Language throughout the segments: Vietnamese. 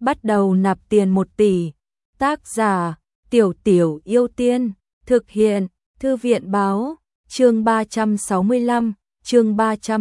bắt đầu nạp tiền 1 tỷ. Tác giả Tiểu Tiểu Yêu Tiên. Thực hiện Thư viện báo. Chương 365, chương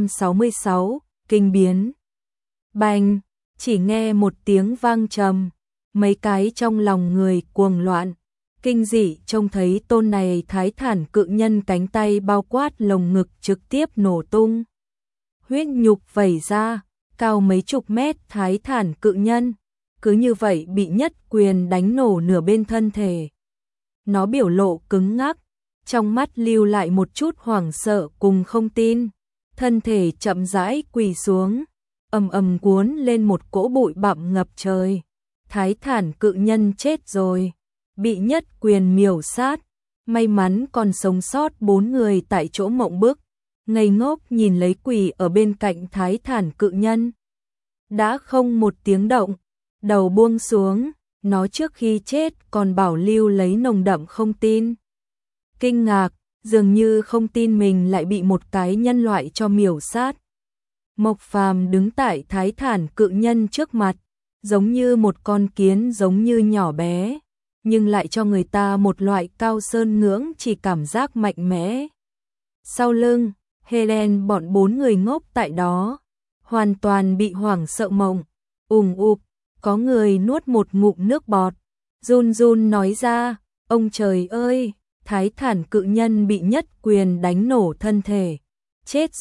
366, kinh biến. Bành, chỉ nghe một tiếng vang trầm, mấy cái trong lòng người cuồng loạn, kinh dị trông thấy tôn này thái thản cự nhân cánh tay bao quát lồng ngực trực tiếp nổ tung. Huyết nhục vẩy ra, cao mấy chục mét thái thản cự nhân, cứ như vậy bị nhất quyền đánh nổ nửa bên thân thể. Nó biểu lộ cứng ngắc, trong mắt lưu lại một chút hoảng sợ cùng không tin, thân thể chậm rãi quỳ xuống, ầm ầm cuốn lên một cỗ bụi bặm ngập trời. Thái thản cự nhân chết rồi, bị nhất quyền miểu sát, may mắn còn sống sót 4 người tại chỗ mộng bức, ngây ngốc nhìn lấy quỳ ở bên cạnh thái thản cự nhân. Đã không một tiếng động, đầu buông xuống, nó trước khi chết còn bảo lưu lấy nồng đậm không tin. Kinh ngạc, dường như không tin mình lại bị một cái nhân loại cho miểu sát. Mộc Phàm đứng tại thái thản cự nhân trước mặt, giống như một con kiến giống như nhỏ bé, nhưng lại cho người ta một loại cao sơn ngưỡng chỉ cảm giác mạnh mẽ. Sau lưng, Helen bọn 4 người ngốc tại đó, hoàn toàn bị hoảng sợ mộng, ụp, có người nuốt một ngụm nước bọt, run run nói ra, ông trời ơi, thái thản cự nhân bị nhất quyền đánh nổ thân thể. Chết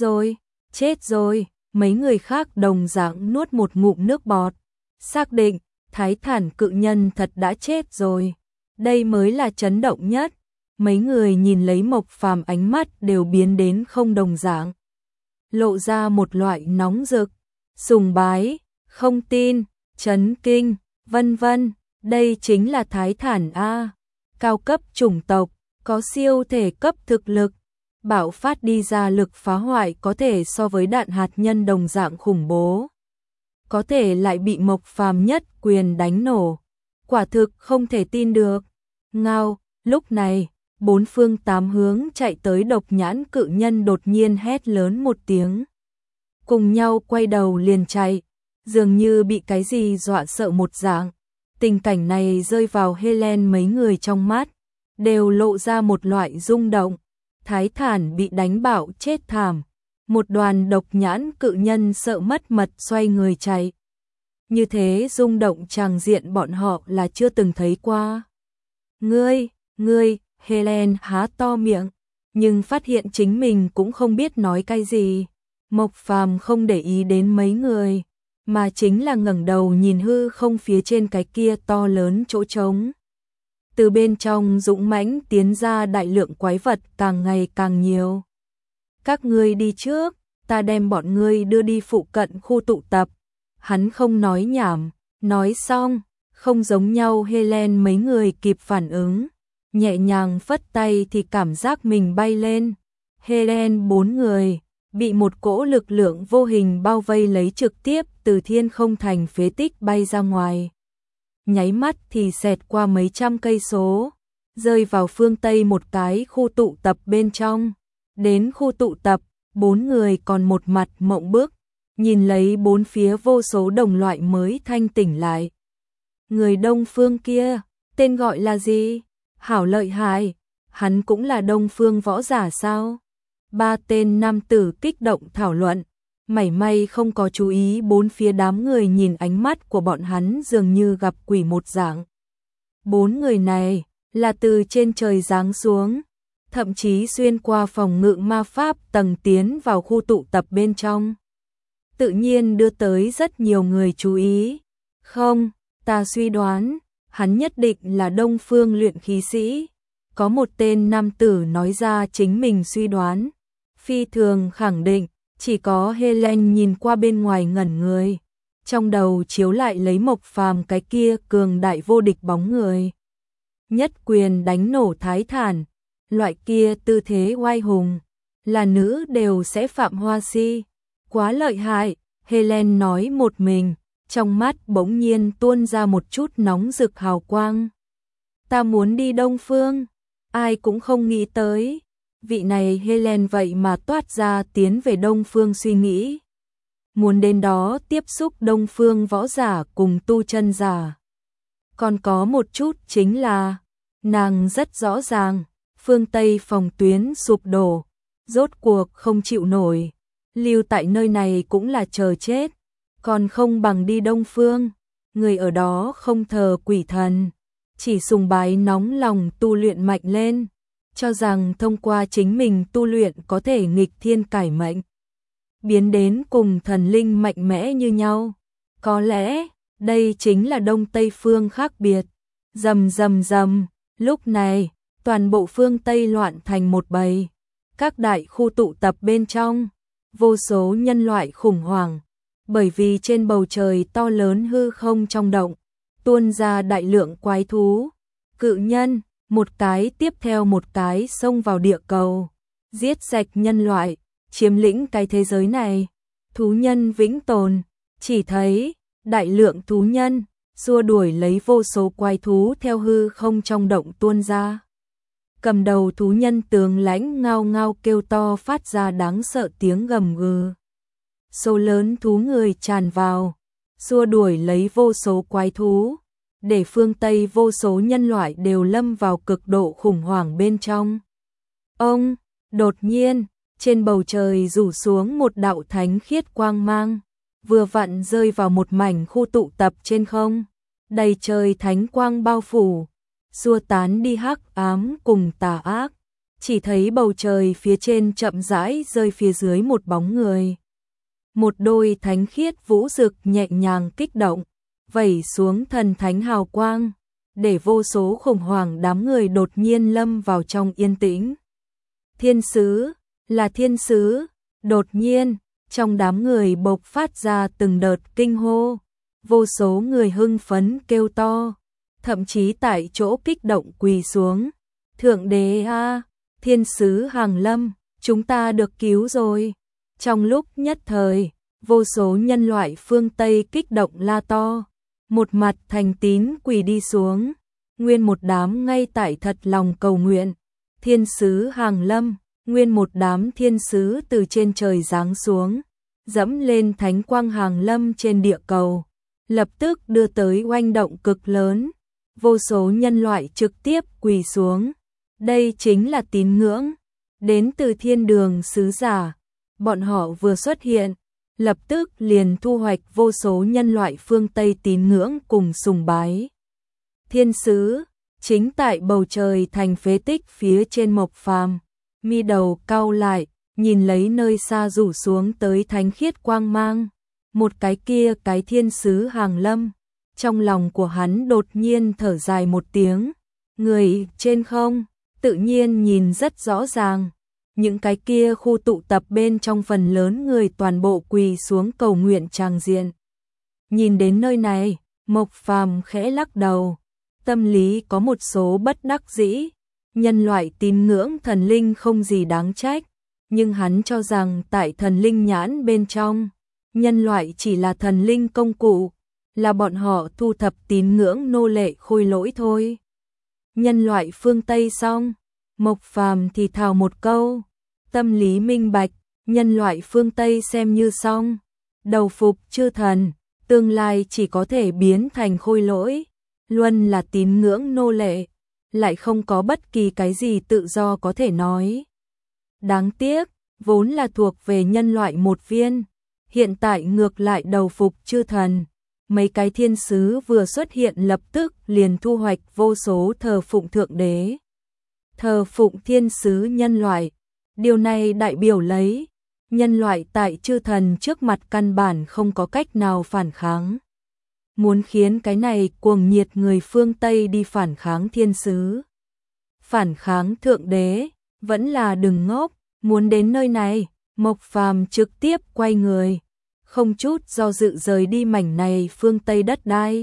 rồi, mấy người khác đồng dạng nuốt một ngụm nước bọt, xác định, thái thản cự nhân thật đã chết rồi. Đây mới là chấn động nhất, mấy người nhìn lấy Mộc Phàm ánh mắt đều biến đến không đồng dạng. Lộ ra một loại nóng rực, sùng bái, không tin, chấn kinh, vân vân, đây chính là thái thản A, cao cấp chủng tộc, có siêu thể cấp thực lực, bạo phát đi ra lực phá hoại có thể so với đạn hạt nhân đồng dạng khủng bố. Có thể lại bị Mộc Phàm nhất quyền đánh nổ, quả thực không thể tin được. Ngao, lúc này, 4 phương 8 hướng chạy tới độc nhãn cự nhân đột nhiên hét lớn một tiếng. Cùng nhau quay đầu liền chạy, dường như bị cái gì dọa sợ một dạng. Tình cảnh này rơi vào Helen mấy người trong mắt, đều lộ ra một loại rung động. Thái thản bị đánh bạo chết thảm, một đoàn độc nhãn cự nhân sợ mất mật xoay người chạy. Như thế rung động tràng diện bọn họ là chưa từng thấy qua. Ngươi, Helen há to miệng, nhưng phát hiện chính mình cũng không biết nói cái gì. Mộc Phàm không để ý đến mấy người, mà chính là ngẩng đầu nhìn hư không phía trên cái kia to lớn chỗ trống. Từ bên trong dũng mãnh tiến ra đại lượng quái vật càng ngày càng nhiều. Các ngươi đi trước, ta đem bọn ngươi đưa đi phụ cận khu tụ tập. Hắn không nói nhảm, nói xong, không giống nhau Helen mấy người kịp phản ứng. Nhẹ nhàng phất tay thì cảm giác mình bay lên. Helen 4 người, bị một cỗ lực lượng vô hình bao vây lấy trực tiếp từ thiên không thành phế tích bay ra ngoài. Nháy mắt thì xẹt qua mấy trăm cây số, rơi vào phương Tây một cái khu tụ tập bên trong. Đến khu tụ tập, 4 người còn một mặt mộng bức, nhìn lấy bốn phía vô số đồng loại mới thanh tỉnh lại. Người Đông Phương kia, tên gọi là gì? Hảo lợi hại, hắn cũng là Đông Phương võ giả sao? 3 tên nam tử kích động thảo luận, mảy may không có chú ý bốn phía đám người nhìn ánh mắt của bọn hắn dường như gặp quỷ một dạng. 4 người này là từ trên trời giáng xuống, thậm chí xuyên qua phòng ngự ma pháp tầng tiến vào khu tụ tập bên trong. Tự nhiên đưa tới rất nhiều người chú ý. Không, ta suy đoán, hắn nhất định là Đông Phương luyện khí sĩ. Có một tên nam tử nói ra chính mình suy đoán. Phi thường khẳng định, chỉ có Helen nhìn qua bên ngoài ngẩn người. Trong đầu chiếu lại lấy Mộc Phàm cái kia cường đại vô địch bóng người. Nhất quyền đánh nổ thái thản, loại kia tư thế oai hùng, là nữ đều sẽ phạm hoa si. Quá lợi hại, Helen nói một mình, trong mắt bỗng nhiên tuôn ra một chút nóng rực hào quang. Ta muốn đi Đông Phương, ai cũng không nghĩ tới. Vị này Helen vậy mà toát ra tiến về Đông Phương suy nghĩ. muốn đến đó tiếp xúc Đông Phương võ giả cùng tu chân giả. Còn có một chút chính là, nàng rất rõ ràng, phương Tây phòng tuyến sụp đổ, rốt cuộc không chịu nổi, lưu tại nơi này cũng là chờ chết, còn không bằng đi Đông Phương, người ở đó không thờ quỷ thần, chỉ sùng bái nóng lòng tu luyện mạnh lên, cho rằng thông qua chính mình tu luyện có thể nghịch thiên cải mệnh, biến đến cùng thần linh mạnh mẽ như nhau. Có lẽ, đây chính là Đông Tây phương khác biệt. Rầm rầm rầm, lúc này, toàn bộ phương Tây loạn thành một bầy. Các đại khu tụ tập bên trong, vô số nhân loại khủng hoảng, bởi vì trên bầu trời to lớn hư không trong động, tuôn ra đại lượng quái thú, cự nhân, một cái tiếp theo một cái xông vào địa cầu, giết sạch nhân loại, chiếm lĩnh cái thế giới này. Thú nhân vĩnh tồn, chỉ thấy đại lượng thú nhân xua đuổi lấy vô số quái thú theo hư không trong động tuôn ra. Cầm đầu thú nhân tướng lãnh ngao ngao kêu to phát ra đáng sợ tiếng gầm gừ. Số lớn thú người tràn vào, xua đuổi lấy vô số quái thú, để phương Tây vô số nhân loại đều lâm vào cực độ khủng hoảng bên trong. Đột nhiên, trên bầu trời rủ xuống một đạo thánh khiết quang mang, vừa vặn rơi vào một mảnh khu tụ tập trên không, đầy trời thánh quang bao phủ, xua tán đi hắc ám cùng tà ác, chỉ thấy bầu trời phía trên chậm rãi rơi phía dưới một bóng người. Một đôi thánh khiết vũ rực nhẹ nhàng kích động, vẩy xuống thần thánh hào quang, để vô số khủng hoảng đám người đột nhiên lâm vào trong yên tĩnh. Thiên sứ, là thiên sứ, đột nhiên, trong đám người bộc phát ra từng đợt kinh hô, vô số người hưng phấn kêu to, thậm chí tại chỗ kích động quỳ xuống. Thượng đế a, thiên sứ hàng lâm, chúng ta được cứu rồi. Trong lúc nhất thời, vô số nhân loại phương Tây kích động la to, một mặt thành tín quỳ đi xuống, nguyên một đám ngay tại thật lòng cầu nguyện. Thiên sứ hàng lâm, nguyên một đám thiên sứ từ trên trời giáng xuống, dẫm lên thánh quang hàng lâm trên địa cầu, lập tức đưa tới oanh động cực lớn, vô số nhân loại trực tiếp quỳ xuống. Đây chính là tín ngưỡng đến từ thiên đường sứ giả, bọn họ vừa xuất hiện, lập tức liền thu hoạch vô số nhân loại phương Tây tín ngưỡng cùng sùng bái. Thiên sứ, chính tại bầu trời thành phế tích phía trên Mộc Phàm, mi đầu cau lại, nhìn lấy nơi xa rủ xuống tới thánh khiết quang mang, một cái kia cái thiên sứ hàng lâm, trong lòng của hắn đột nhiên thở dài một tiếng, người trên không, tự nhiên nhìn rất rõ ràng. Những cái kia khu tụ tập bên trong phần lớn người toàn bộ quỳ xuống cầu nguyện tràng diện. Nhìn đến nơi này, Mộc Phàm khẽ lắc đầu, tâm lý có một số bất đắc dĩ, nhân loại tín ngưỡng thần linh không gì đáng trách, nhưng hắn cho rằng tại thần linh nhãn bên trong, nhân loại chỉ là thần linh công cụ, là bọn họ thu thập tín ngưỡng nô lệ khôi lỗi thôi. Nhân loại phương Tây xong, Mộc Phàm thì thào một câu, tâm lý minh bạch, nhân loại phương Tây xem như xong, đầu phục chư thần, tương lai chỉ có thể biến thành khôi lỗi, luôn là tín ngưỡng nô lệ, lại không có bất kỳ cái gì tự do có thể nói. Đáng tiếc, vốn là thuộc về nhân loại một viên, hiện tại ngược lại đầu phục chư thần. Mấy cái thiên sứ vừa xuất hiện lập tức liền thu hoạch vô số thờ phụng thượng đế, thờ phụng thiên sứ nhân loại. Điều này đại biểu lấy, nhân loại tại chư thần trước mặt căn bản không có cách nào phản kháng. Muốn khiến cái này cuồng nhiệt người phương Tây đi phản kháng thiên sứ, phản kháng thượng đế, vẫn là đừng ngốc. Muốn đến nơi này, Mộc Phàm trực tiếp quay người, không chút do dự rời đi mảnh này phương Tây đất đai.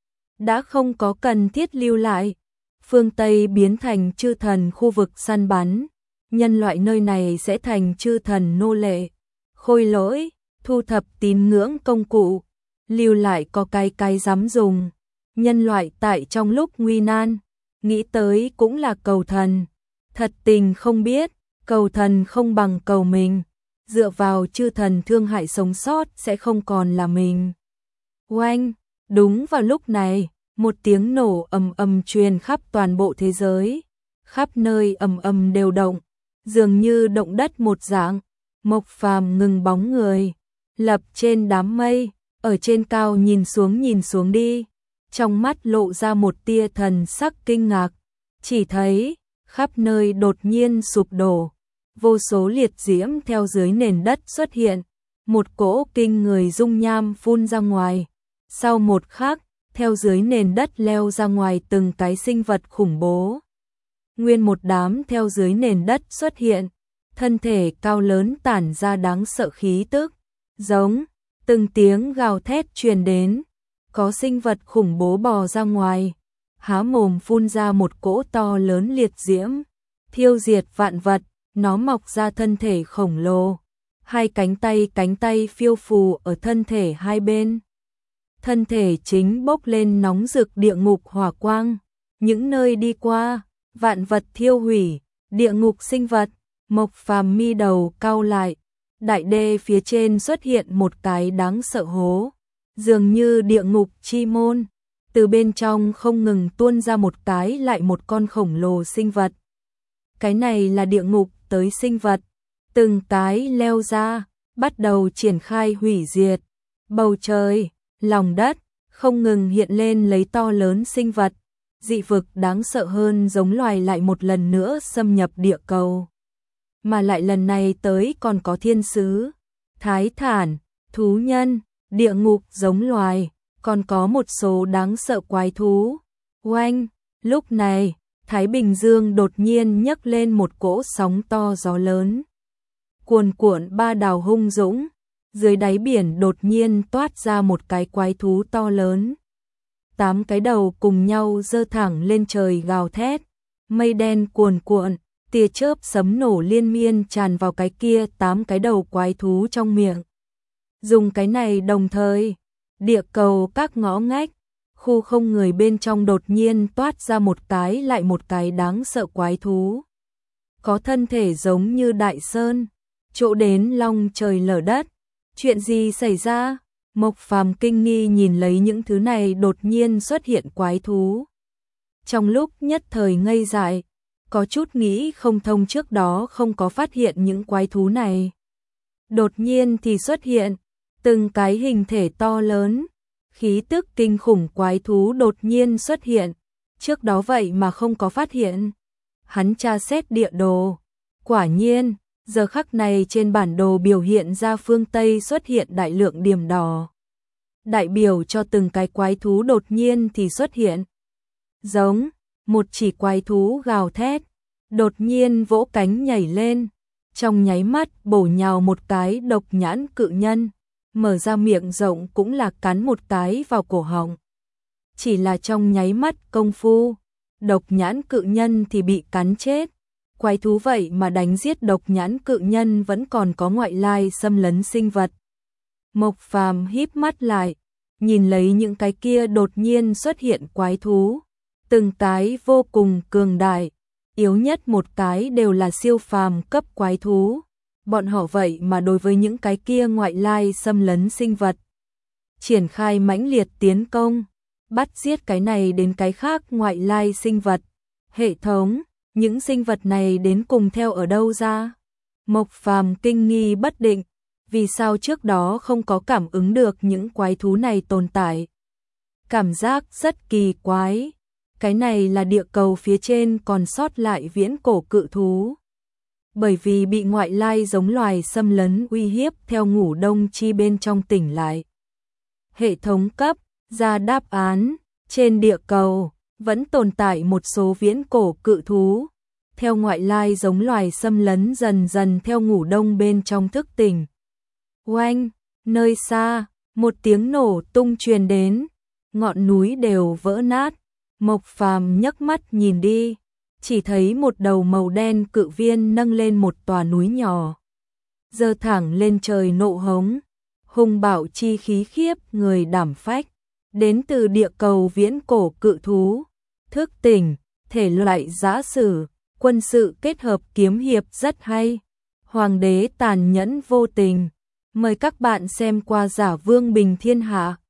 Đã không có cần thiết lưu lại, phương Tây biến thành chư thần khu vực săn bắn, nhân loại nơi này sẽ thành chư thần nô lệ, khôi lỗi, thu thập tín ngưỡng công cụ, lưu lại có cái dám dùng. Nhân loại tại trong lúc nguy nan, nghĩ tới cũng là cầu thần, thật tình không biết, cầu thần không bằng cầu mình, dựa vào chư thần thương hại sống sót sẽ không còn là mình. Oanh, đúng vào lúc này, một tiếng nổ ầm ầm truyền khắp toàn bộ thế giới, khắp nơi ầm ầm đều động, dường như động đất một dạng. Mộc Phàm ngừng bóng người, lập trên đám mây, ở trên cao nhìn xuống đi, trong mắt lộ ra một tia thần sắc kinh ngạc, chỉ thấy khắp nơi đột nhiên sụp đổ, vô số liệt diễm theo dưới nền đất xuất hiện, một cỗ kinh người dung nham phun ra ngoài, sau một khắc, theo dưới nền đất leo ra ngoài từng cái sinh vật khủng bố. Nguyên một đám theo dưới nền đất xuất hiện, thân thể cao lớn tản ra đáng sợ khí tức, giống, từng tiếng gào thét truyền đến, có sinh vật khủng bố bò ra ngoài, há mồm phun ra một cỗ to lớn liệt diễm, thiêu diệt vạn vật, nó mọc ra thân thể khổng lồ, hai cánh tay phiêu phù ở thân thể hai bên. Thân thể chính bốc lên nóng rực địa ngục hỏa quang, những nơi đi qua, vạn vật thiêu hủy, địa ngục sinh vật. Mộc Phàm mi đầu cau lại, đại đê phía trên xuất hiện một cái đáng sợ hố, dường như địa ngục chi môn, từ bên trong không ngừng tuôn ra một cái lại một con khổng lồ sinh vật. Cái này là địa ngục tới sinh vật, từng cái leo ra, bắt đầu triển khai hủy diệt. Bầu trời, lòng đất, không ngừng hiện lên lấy to lớn sinh vật, dị vực đáng sợ hơn giống loài lại một lần nữa xâm nhập địa cầu. Mà lại lần này tới còn có thiên sứ, thái thản, thú nhân, địa ngục giống loài, còn có một số đáng sợ quái thú. Oanh, lúc này, Thái Bình Dương đột nhiên nhấc lên một cỗ sóng to gió lớn. Cuồn cuộn ba đào hung dũng, dưới đáy biển đột nhiên toát ra một cái quái thú to lớn. 8 cái đầu cùng nhau giơ thẳng lên trời gào thét, mây đen cuồn cuộn, tia chớp sấm nổ liên miên tràn vào cái kia 8 cái đầu quái thú trong miệng. Dùng cái này đồng thời, địa cầu các ngõ ngách, khu không người bên trong đột nhiên toát ra một cái lại một cái đáng sợ quái thú. Có thân thể giống như đại sơn, chỗ đến long trời lở đất. Chuyện gì xảy ra? Mộc Phàm kinh nghi nhìn lấy những thứ này đột nhiên xuất hiện quái thú. Trong lúc nhất thời ngây dại, có chút nghĩ không thông, trước đó không có phát hiện những quái thú này. Đột nhiên thì xuất hiện, từng cái hình thể to lớn, khí tức kinh khủng quái thú đột nhiên xuất hiện, trước đó vậy mà không có phát hiện. Hắn tra xét địa đồ, quả nhiên, giờ khắc này trên bản đồ biểu hiện ra phương Tây xuất hiện đại lượng điểm đỏ. Đại biểu cho từng cái quái thú đột nhiên thì xuất hiện. Giống, một chỉ quái thú gào thét, đột nhiên vỗ cánh nhảy lên, trong nháy mắt bổ nhào một cái độc nhãn cự nhân, mở ra miệng rộng cũng là cắn một cái vào cổ họng. Chỉ là trong nháy mắt công phu, độc nhãn cự nhân thì bị cắn chết. Quái thú vậy mà đánh giết độc nhãn cự nhân vẫn còn có ngoại lai xâm lấn sinh vật. Mộc Phàm híp mắt lại, nhìn lấy những cái kia đột nhiên xuất hiện quái thú, từng cái vô cùng cường đại, yếu nhất một cái đều là siêu phàm cấp quái thú. Bọn họ vậy mà đối với những cái kia ngoại lai xâm lấn sinh vật, triển khai mãnh liệt tiến công, bắt giết cái này đến cái khác ngoại lai sinh vật. Hệ thống, những sinh vật này đến cùng theo ở đâu ra? Mộc Phàm kinh nghi bất định, vì sao trước đó không có cảm ứng được những quái thú này tồn tại? Cảm giác rất kỳ quái, cái này là địa cầu phía trên còn sót lại viễn cổ cự thú. Bởi vì bị ngoại lai giống loài xâm lấn uy hiếp theo ngủ đông chi bên trong tỉnh lại. Hệ thống cấp ra đáp án, trên địa cầu vẫn tồn tại một số viễn cổ cự thú, theo ngoại lai giống loài xâm lấn dần dần theo ngủ đông bên trong thức tỉnh. Oanh, nơi xa, một tiếng nổ tung truyền đến, ngọn núi đều vỡ nát. Mộc Phàm nhấc mắt nhìn đi, chỉ thấy một đầu màu đen cự viên nâng lên một tòa núi nhỏ, giơ thẳng lên trời nộ hống, hung bạo chi khí khiếp người đảm phách, đến từ địa cầu viễn cổ cự thú, thức tỉnh, thể loại giã sử, quân sự kết hợp kiếm hiệp rất hay. Hoàng đế tàn nhẫn vô tình. Mời các bạn xem qua Giả Vương Bình Thiên Hạ.